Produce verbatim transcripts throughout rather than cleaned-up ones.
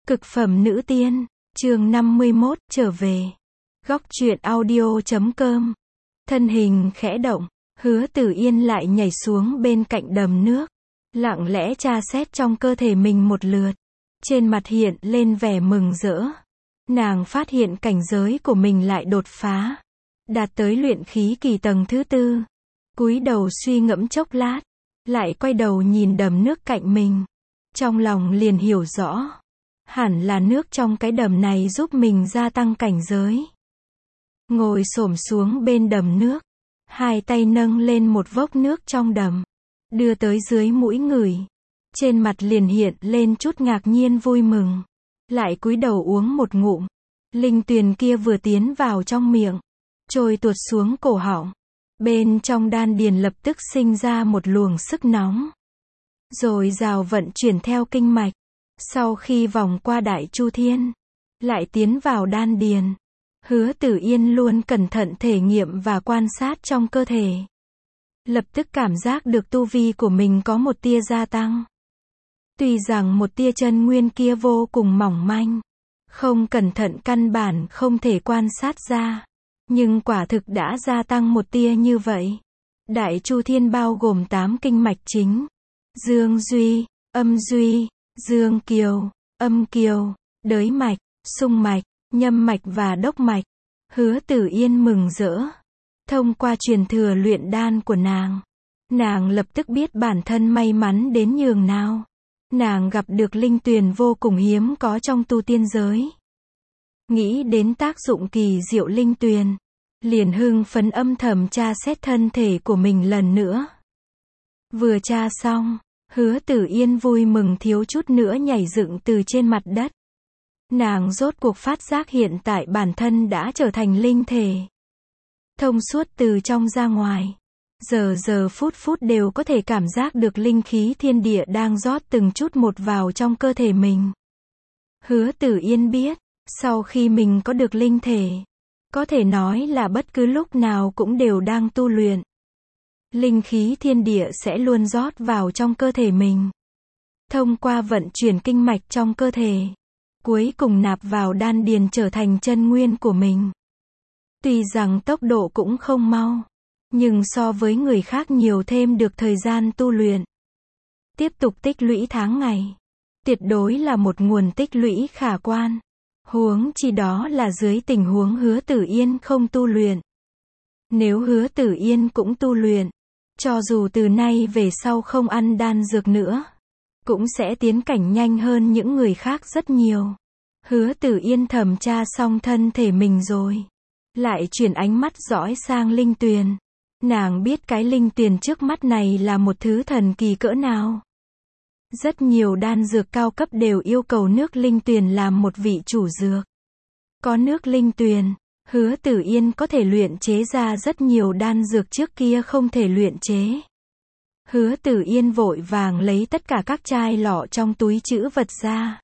Cực phẩm nữ tiên, chương năm mươi mốt, trở về. Góc truyện audio chấm com. Thân hình khẽ động, Hứa Tử Yên lại nhảy xuống bên cạnh đầm nước, lặng lẽ tra xét trong cơ thể mình một lượt. Trên mặt hiện lên vẻ mừng rỡ. Nàng phát hiện cảnh giới của mình lại đột phá, đạt tới luyện khí kỳ tầng thứ tư. Cúi đầu suy ngẫm chốc lát, lại quay đầu nhìn đầm nước cạnh mình. Trong lòng liền hiểu rõ, hẳn là nước trong cái đầm này giúp mình gia tăng cảnh giới. Ngồi xổm xuống bên đầm nước, hai tay nâng lên một vốc nước trong đầm, đưa tới dưới mũi ngửi. Trên mặt liền hiện lên chút ngạc nhiên vui mừng, lại cúi đầu uống một ngụm. Linh tuyền kia vừa tiến vào trong miệng, trôi tuột xuống cổ họng. Bên trong đan điền lập tức sinh ra một luồng sức nóng, rồi dào vận chuyển theo kinh mạch. Sau khi vòng qua Đại Chu Thiên, lại tiến vào đan điền. Hứa Tử Yên luôn cẩn thận thể nghiệm và quan sát trong cơ thể. Lập tức cảm giác được tu vi của mình có một tia gia tăng. Tuy rằng một tia chân nguyên kia vô cùng mỏng manh, không cẩn thận căn bản không thể quan sát ra, nhưng quả thực đã gia tăng một tia như vậy. Đại Chu Thiên bao gồm tám kinh mạch chính: Dương Duy, Âm Duy, Dương Kiều, Âm Kiều, Đới mạch, Xung mạch, Nhâm mạch và Đốc mạch. Hứa Tử Yên mừng rỡ. Thông qua truyền thừa luyện đan của nàng, nàng lập tức biết bản thân may mắn đến nhường nào. Nàng gặp được linh tuyền vô cùng hiếm có trong tu tiên giới. Nghĩ đến tác dụng kỳ diệu linh tuyền, liền hưng phấn âm thầm tra xét thân thể của mình lần nữa. Vừa tra xong, Hứa Tử Yên vui mừng thiếu chút nữa nhảy dựng từ trên mặt đất. Nàng rốt cuộc phát giác hiện tại bản thân đã trở thành linh thể, thông suốt từ trong ra ngoài. Giờ giờ phút phút đều có thể cảm giác được linh khí thiên địa đang rót từng chút một vào trong cơ thể mình. Hứa Tử Yên biết, sau khi mình có được linh thể, có thể nói là bất cứ lúc nào cũng đều đang tu luyện. Linh khí thiên địa sẽ luôn rót vào trong cơ thể mình, thông qua vận chuyển kinh mạch trong cơ thể, cuối cùng nạp vào đan điền trở thành chân nguyên của mình. Tuy rằng tốc độ cũng không mau, nhưng so với người khác nhiều thêm được thời gian tu luyện, tiếp tục tích lũy tháng ngày, tuyệt đối là một nguồn tích lũy khả quan. Huống chi đó là dưới tình huống Hứa Tử Yên không tu luyện. Nếu Hứa Tử Yên cũng tu luyện, cho dù từ nay về sau không ăn đan dược nữa, cũng sẽ tiến cảnh nhanh hơn những người khác rất nhiều. Hứa Tử Yên thẩm tra xong thân thể mình rồi, lại chuyển ánh mắt dõi sang linh tuyền. Nàng biết cái linh tuyền trước mắt này là một thứ thần kỳ cỡ nào. Rất nhiều đan dược cao cấp đều yêu cầu nước linh tuyền làm một vị chủ dược. Có nước linh tuyền, Hứa Tử Yên có thể luyện chế ra rất nhiều đan dược trước kia không thể luyện chế. Hứa Tử Yên vội vàng lấy tất cả các chai lọ trong túi trữ vật ra.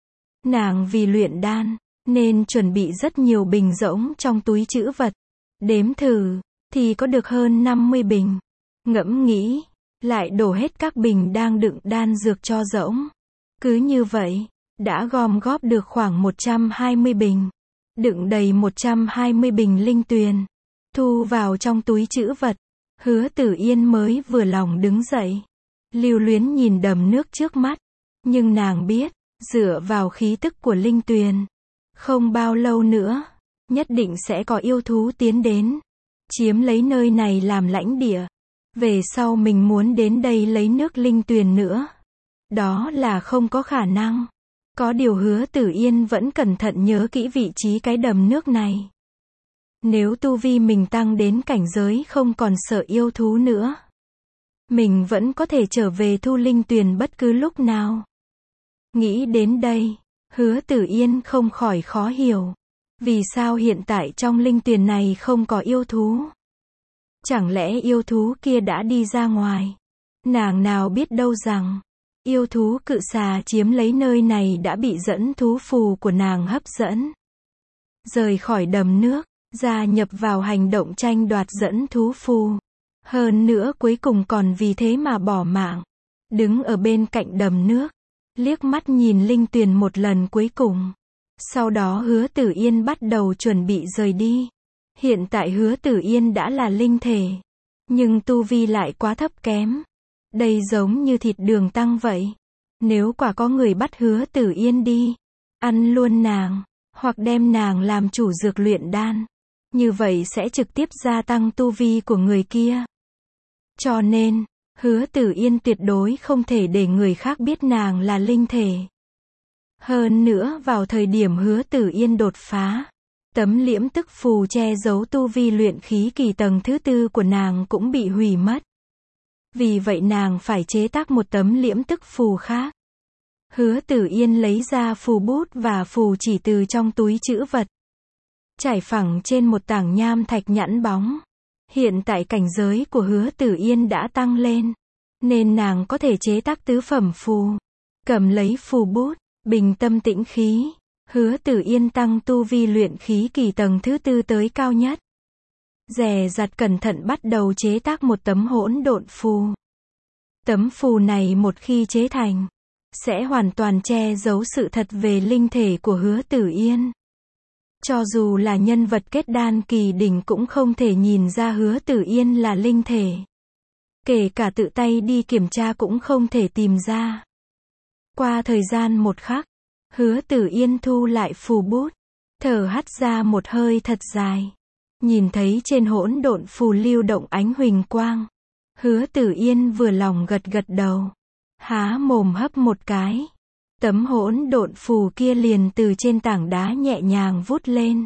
Nàng vì luyện đan, nên chuẩn bị rất nhiều bình rỗng trong túi trữ vật. Đếm thử, thì có được hơn năm mươi bình. Ngẫm nghĩ, lại đổ hết các bình đang đựng đan dược cho rỗng. Cứ như vậy, đã gom góp được khoảng một trăm hai mươi bình. Đựng đầy một trăm hai mươi bình linh tuyền, thu vào trong túi trữ vật. Hứa Tử Yên mới vừa lòng đứng dậy, lưu luyến nhìn đầm nước trước mắt. Nhưng nàng biết, dựa vào khí tức của linh tuyền, không bao lâu nữa, nhất định sẽ có yêu thú tiến đến, chiếm lấy nơi này làm lãnh địa. Về sau mình muốn đến đây lấy nước linh tuyền nữa, đó là không có khả năng. Có điều Hứa Tử Yên vẫn cẩn thận nhớ kỹ vị trí cái đầm nước này. Nếu tu vi mình tăng đến cảnh giới không còn sợ yêu thú nữa, mình vẫn có thể trở về thu linh tuyền bất cứ lúc nào. Nghĩ đến đây, Hứa Tử Yên không khỏi khó hiểu. Vì sao hiện tại trong linh tuyền này không có yêu thú? Chẳng lẽ yêu thú kia đã đi ra ngoài? Nàng nào biết đâu rằng, yêu thú cự xà chiếm lấy nơi này đã bị dẫn thú phù của nàng hấp dẫn. Rời khỏi đầm nước, gia nhập vào hành động tranh đoạt dẫn thú phù. Hơn nữa cuối cùng còn vì thế mà bỏ mạng. Đứng ở bên cạnh đầm nước, liếc mắt nhìn Linh Tuyền một lần cuối cùng. Sau đó Hứa Tử Yên bắt đầu chuẩn bị rời đi. Hiện tại Hứa Tử Yên đã là linh thể, nhưng tu vi lại quá thấp kém. Đây giống như thịt đường tăng vậy. Nếu quả có người bắt Hứa Tử Yên đi, ăn luôn nàng, hoặc đem nàng làm chủ dược luyện đan, như vậy sẽ trực tiếp gia tăng tu vi của người kia. Cho nên, Hứa Tử Yên tuyệt đối không thể để người khác biết nàng là linh thể. Hơn nữa vào thời điểm Hứa Tử Yên đột phá, tấm liễm tức phù che giấu tu vi luyện khí kỳ tầng thứ tư của nàng cũng bị hủy mất. Vì vậy nàng phải chế tác một tấm liễm tức phù khác. Hứa Tử Yên lấy ra phù bút và phù chỉ từ trong túi trữ vật, trải phẳng trên một tảng nham thạch nhẵn bóng. Hiện tại cảnh giới của Hứa Tử Yên đã tăng lên, nên nàng có thể chế tác tứ phẩm phù. Cầm lấy phù bút, bình tâm tĩnh khí, Hứa Tử Yên tăng tu vi luyện khí kỳ tầng thứ tư tới cao nhất. Dè dặt cẩn thận bắt đầu chế tác một tấm hỗn độn phù. Tấm phù này một khi chế thành, sẽ hoàn toàn che giấu sự thật về linh thể của Hứa Tử Yên. Cho dù là nhân vật kết đan kỳ đỉnh cũng không thể nhìn ra Hứa Tử Yên là linh thể. Kể cả tự tay đi kiểm tra cũng không thể tìm ra. Qua thời gian một khắc, Hứa Tử Yên thu lại phù bút, thở hắt ra một hơi thật dài. Nhìn thấy trên hỗn độn phù lưu động ánh huỳnh quang, Hứa Tử Yên vừa lòng gật gật đầu, há mồm hấp một cái. Tấm hỗn độn phù kia liền từ trên tảng đá nhẹ nhàng vút lên,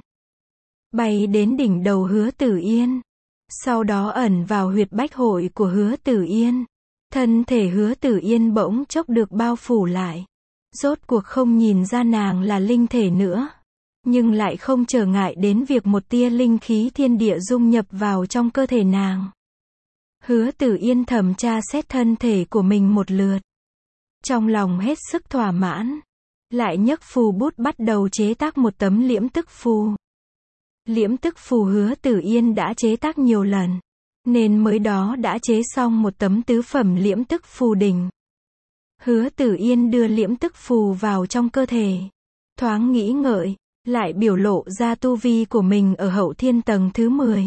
bay đến đỉnh đầu Hứa Tử Yên. Sau đó ẩn vào huyệt bách hội của Hứa Tử Yên. Thân thể Hứa Tử Yên bỗng chốc được bao phủ lại. Rốt cuộc không nhìn ra nàng là linh thể nữa, nhưng lại không trở ngại đến việc một tia linh khí thiên địa dung nhập vào trong cơ thể nàng. Hứa Tử Yên thầm tra xét thân thể của mình một lượt, trong lòng hết sức thỏa mãn, lại nhấc phù bút bắt đầu chế tác một tấm liễm tức phù. Liễm tức phù Hứa Tử Yên đã chế tác nhiều lần, nên mới đó đã chế xong một tấm tứ phẩm liễm tức phù đỉnh. Hứa Tử Yên đưa liễm tức phù vào trong cơ thể, thoáng nghĩ ngợi, lại biểu lộ ra tu vi của mình ở hậu thiên tầng thứ mười.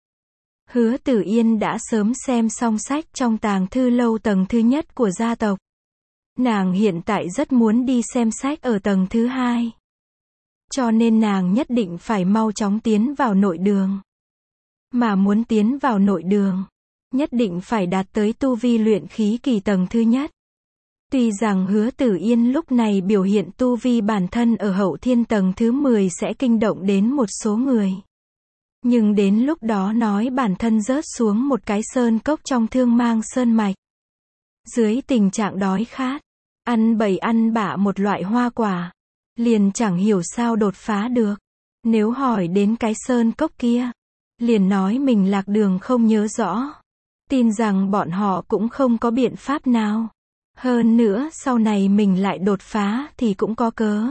Hứa Tử Yên đã sớm xem xong sách trong tàng thư lâu tầng thứ nhất của gia tộc. Nàng hiện tại rất muốn đi xem sách ở tầng thứ hai. Cho nên nàng nhất định phải mau chóng tiến vào nội đường. Mà muốn tiến vào nội đường, nhất định phải đạt tới tu vi luyện khí kỳ tầng thứ nhất. Tuy rằng Hứa Tử Yên lúc này biểu hiện tu vi bản thân ở hậu thiên tầng thứ mười sẽ kinh động đến một số người. Nhưng đến lúc đó nói bản thân rớt xuống một cái sơn cốc trong Thương Mang Sơn Mạch. Dưới tình trạng đói khát, ăn bậy ăn bạ một loại hoa quả, liền chẳng hiểu sao đột phá được. Nếu hỏi đến cái sơn cốc kia, liền nói mình lạc đường không nhớ rõ. Tin rằng bọn họ cũng không có biện pháp nào. Hơn nữa sau này mình lại đột phá thì cũng có cớ.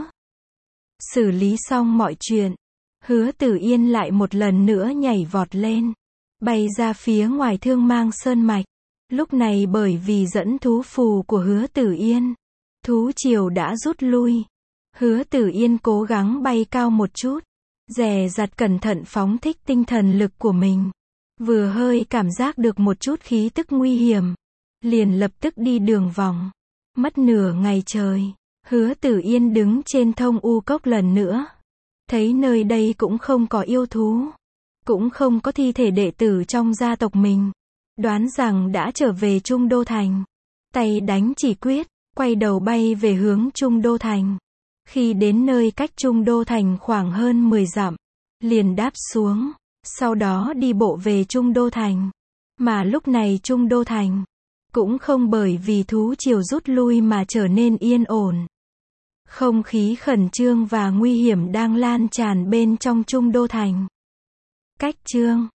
Xử lý xong mọi chuyện, Hứa Tử Yên lại một lần nữa nhảy vọt lên, bay ra phía ngoài Thương Mang Sơn Mạch. Lúc này bởi vì dẫn thú phù của Hứa Tử Yên, thú triều đã rút lui. Hứa Tử Yên cố gắng bay cao một chút, dè dặt cẩn thận phóng thích tinh thần lực của mình. Vừa hơi cảm giác được một chút khí tức nguy hiểm, liền lập tức đi đường vòng. Mất nửa ngày trời, Hứa Tử Yên đứng trên thông u cốc lần nữa. Thấy nơi đây cũng không có yêu thú, cũng không có thi thể đệ tử trong gia tộc mình. Đoán rằng đã trở về Trung Đô Thành. Tay đánh chỉ quyết, quay đầu bay về hướng Trung Đô Thành. Khi đến nơi cách Trung Đô Thành khoảng hơn mười dặm, liền đáp xuống, sau đó đi bộ về Trung Đô Thành. Mà lúc này Trung Đô Thành cũng không bởi vì thú triều rút lui mà trở nên yên ổn. Không khí khẩn trương và nguy hiểm đang lan tràn bên trong Trung Đô Thành. Cách chương